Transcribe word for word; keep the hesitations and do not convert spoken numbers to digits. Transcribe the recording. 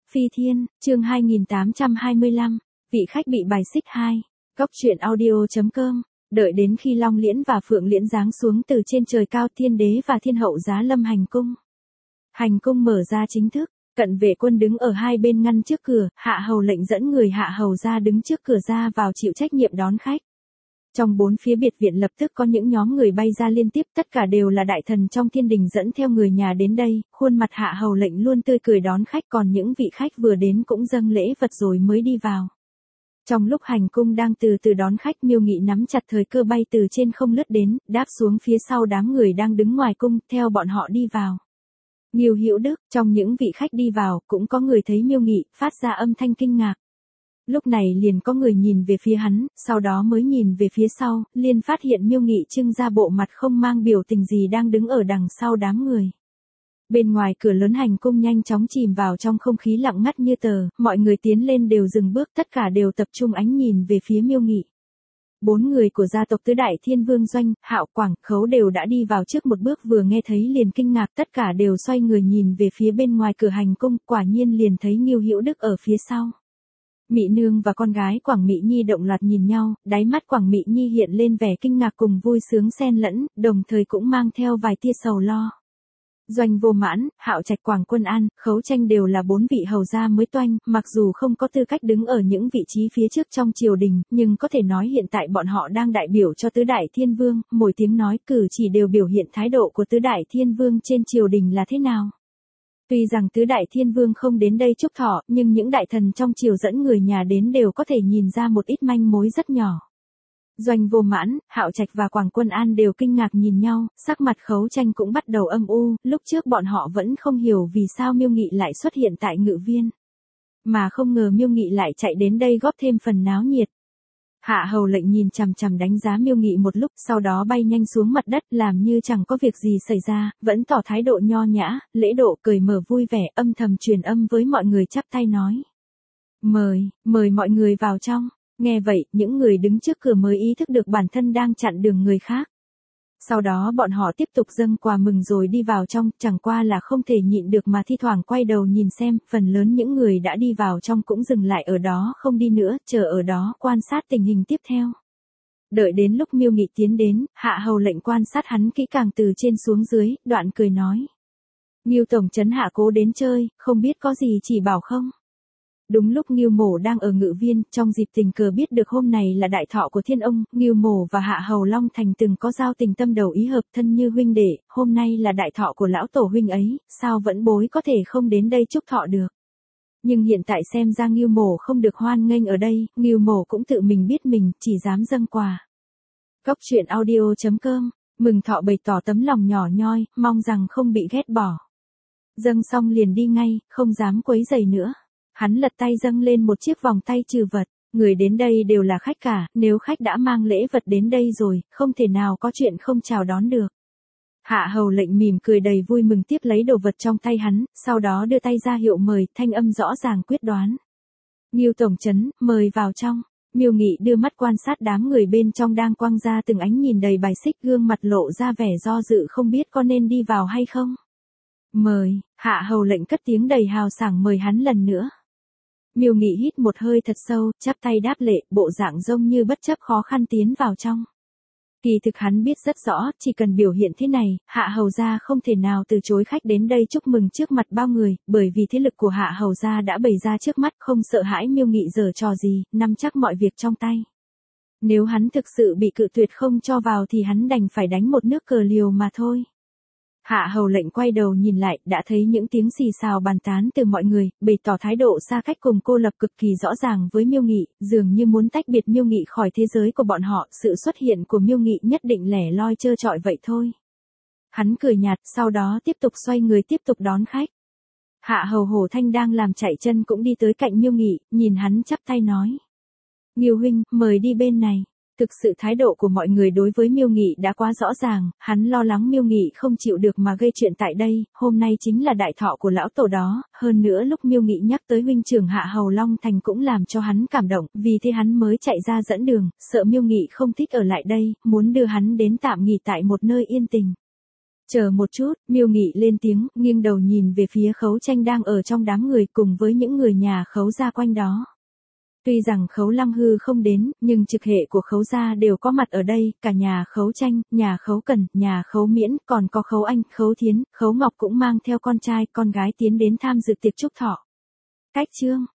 Phi Thiên, chương hai nghìn tám trăm hai mươi lăm, vị khách bị bài xích hai. Góc truyện audio.com. Đợi đến khi Long Liễn và Phượng Liễn giáng xuống từ trên trời cao, Thiên Đế và Thiên Hậu giá lâm hành cung. Hành cung mở ra chính thức, cận vệ quân đứng ở hai bên ngăn trước cửa, Hạ Hầu lệnh dẫn người Hạ Hầu ra đứng trước cửa ra vào chịu trách nhiệm đón khách. Trong bốn phía biệt viện lập tức có những nhóm người bay ra liên tiếp, tất cả đều là đại thần trong thiên đình dẫn theo người nhà đến đây, khuôn mặt Hạ Hầu lệnh luôn tươi cười đón khách, còn những vị khách vừa đến cũng dâng lễ vật rồi mới đi vào. Trong lúc hành cung đang từ từ đón khách, Miêu Nghị nắm chặt thời cơ bay từ trên không lướt đến, đáp xuống phía sau đám người đang đứng ngoài cung, theo bọn họ đi vào. Ngưu Hữu Đức, trong những vị khách đi vào, cũng có người thấy Miêu Nghị, phát ra âm thanh kinh ngạc. Lúc này liền có người nhìn về phía hắn, sau đó mới nhìn về phía sau, liền phát hiện Miêu Nghị trưng ra bộ mặt không mang biểu tình gì đang đứng ở đằng sau đám người. Bên ngoài cửa lớn hành cung nhanh chóng chìm vào trong không khí lặng ngắt như tờ, mọi người tiến lên đều dừng bước, tất cả đều tập trung ánh nhìn về phía Miêu Nghị. Bốn người của gia tộc tứ đại thiên vương Doanh, Hạo, Quảng, Khấu đều đã đi vào trước một bước, vừa nghe thấy liền kinh ngạc, tất cả đều xoay người nhìn về phía bên ngoài cửa hành cung, quả nhiên liền thấy Ngưu Hữu Đức ở phía sau. Mị Nương và con gái Quảng Mị Nhi động loạt nhìn nhau, đáy mắt Quảng Mị Nhi hiện lên vẻ kinh ngạc cùng vui sướng xen lẫn, đồng thời cũng mang theo vài tia sầu lo. Doanh Vô Mãn, Hạo Trạch, Quảng Quân An, Khấu Tranh đều là bốn vị hầu gia mới toanh, mặc dù không có tư cách đứng ở những vị trí phía trước trong triều đình, nhưng có thể nói hiện tại bọn họ đang đại biểu cho tứ đại thiên vương, mỗi tiếng nói cử chỉ đều biểu hiện thái độ của tứ đại thiên vương trên triều đình là thế nào. Tuy rằng tứ đại thiên vương không đến đây chúc thọ, nhưng những đại thần trong triều dẫn người nhà đến đều có thể nhìn ra một ít manh mối rất nhỏ. Doanh Vô Mãn, Hạo Trạch và Quảng Quân An đều kinh ngạc nhìn nhau, sắc mặt Khấu Tranh cũng bắt đầu âm u, lúc trước bọn họ vẫn không hiểu vì sao Miêu Nghị lại xuất hiện tại Ngự Viên. Mà không ngờ Miêu Nghị lại chạy đến đây góp thêm phần náo nhiệt. Hạ Hầu lệnh nhìn chằm chằm đánh giá Miêu Nghị một lúc, sau đó bay nhanh xuống mặt đất làm như chẳng có việc gì xảy ra, vẫn tỏ thái độ nho nhã, lễ độ, cười mở vui vẻ, âm thầm truyền âm với mọi người chắp tay nói. Mời, mời mọi người vào trong. Nghe vậy, những người đứng trước cửa mới ý thức được bản thân đang chặn đường người khác. Sau đó bọn họ tiếp tục dâng quà mừng rồi đi vào trong, chẳng qua là không thể nhịn được mà thi thoảng quay đầu nhìn xem, phần lớn những người đã đi vào trong cũng dừng lại ở đó không đi nữa, chờ ở đó quan sát tình hình tiếp theo. Đợi đến lúc Miêu Nghị tiến đến, Hạ Hầu lệnh quan sát hắn kỹ càng từ trên xuống dưới, đoạn cười nói. Ngưu tổng trấn hạ cố đến chơi, không biết có gì chỉ bảo không? Đúng lúc Ngưu Mổ đang ở Ngự Viên, trong dịp tình cờ biết được hôm này là đại thọ của Thiên Ông, Ngưu Mổ và Hạ Hầu Long Thành từng có giao tình tâm đầu ý hợp, thân như huynh đệ, hôm nay là đại thọ của lão tổ huynh ấy, sao vẫn bối có thể không đến đây chúc thọ được. Nhưng hiện tại xem ra Ngưu Mổ không được hoan nghênh ở đây, Ngưu Mổ cũng tự mình biết mình, chỉ dám dâng quà. Góc truyện audio.com, mừng thọ bày tỏ tấm lòng nhỏ nhoi, mong rằng không bị ghét bỏ. Dâng xong liền đi ngay, không dám quấy rầy nữa. Hắn lật tay dâng lên một chiếc vòng tay trừ vật, người đến đây đều là khách cả, nếu khách đã mang lễ vật đến đây rồi, không thể nào có chuyện không chào đón được. Hạ Hầu lệnh mỉm cười đầy vui mừng tiếp lấy đồ vật trong tay hắn, sau đó đưa tay ra hiệu mời, thanh âm rõ ràng quyết đoán. Ngưu tổng trấn, mời vào trong. Miêu Nghị đưa mắt quan sát đám người bên trong đang quăng ra từng ánh nhìn đầy bài xích, gương mặt lộ ra vẻ do dự không biết có nên đi vào hay không. Mời, Hạ Hầu lệnh cất tiếng đầy hào sảng mời hắn lần nữa. Miêu Nghị hít một hơi thật sâu, chắp tay đáp lễ, bộ dạng giống như bất chấp khó khăn tiến vào trong. Kỳ thực hắn biết rất rõ, chỉ cần biểu hiện thế này, Hạ Hầu gia không thể nào từ chối khách đến đây chúc mừng trước mặt bao người, bởi vì thế lực của Hạ Hầu gia đã bày ra trước mắt, không sợ hãi Miêu Nghị giở trò gì, nắm chắc mọi việc trong tay. Nếu hắn thực sự bị cự tuyệt không cho vào thì hắn đành phải đánh một nước cờ liều mà thôi. Hạ Hầu lệnh quay đầu nhìn lại, đã thấy những tiếng xì xào bàn tán từ mọi người, bày tỏ thái độ xa cách cùng cô lập cực kỳ rõ ràng với Miêu Nghị, dường như muốn tách biệt Miêu Nghị khỏi thế giới của bọn họ, sự xuất hiện của Miêu Nghị nhất định lẻ loi trơ trọi vậy thôi. Hắn cười nhạt, sau đó tiếp tục xoay người tiếp tục đón khách. Hạ Hầu Hổ Thanh đang làm chạy chân cũng đi tới cạnh Miêu Nghị, nhìn hắn chắp tay nói. Ngưu huynh, mời đi bên này. Thực sự thái độ của mọi người đối với Miêu Nghị đã quá rõ ràng, hắn lo lắng Miêu Nghị không chịu được mà gây chuyện tại đây, hôm nay chính là đại thọ của lão tổ đó, hơn nữa lúc Miêu Nghị nhắc tới huynh trưởng Hạ Hầu Long Thành cũng làm cho hắn cảm động, vì thế hắn mới chạy ra dẫn đường, sợ Miêu Nghị không thích ở lại đây, muốn đưa hắn đến tạm nghỉ tại một nơi yên tình. Chờ một chút, Miêu Nghị lên tiếng, nghiêng đầu nhìn về phía Khấu Tranh đang ở trong đám người cùng với những người nhà Khấu gia quanh đó. Tuy rằng Khấu Lăng Hư không đến, nhưng trực hệ của Khấu gia đều có mặt ở đây, cả nhà Khấu Tranh, nhà Khấu Cần, nhà Khấu Miễn, còn có Khấu Anh, Khấu Thiến, Khấu Ngọc cũng mang theo con trai, con gái tiến đến tham dự tiệc chúc thọ. Cách chương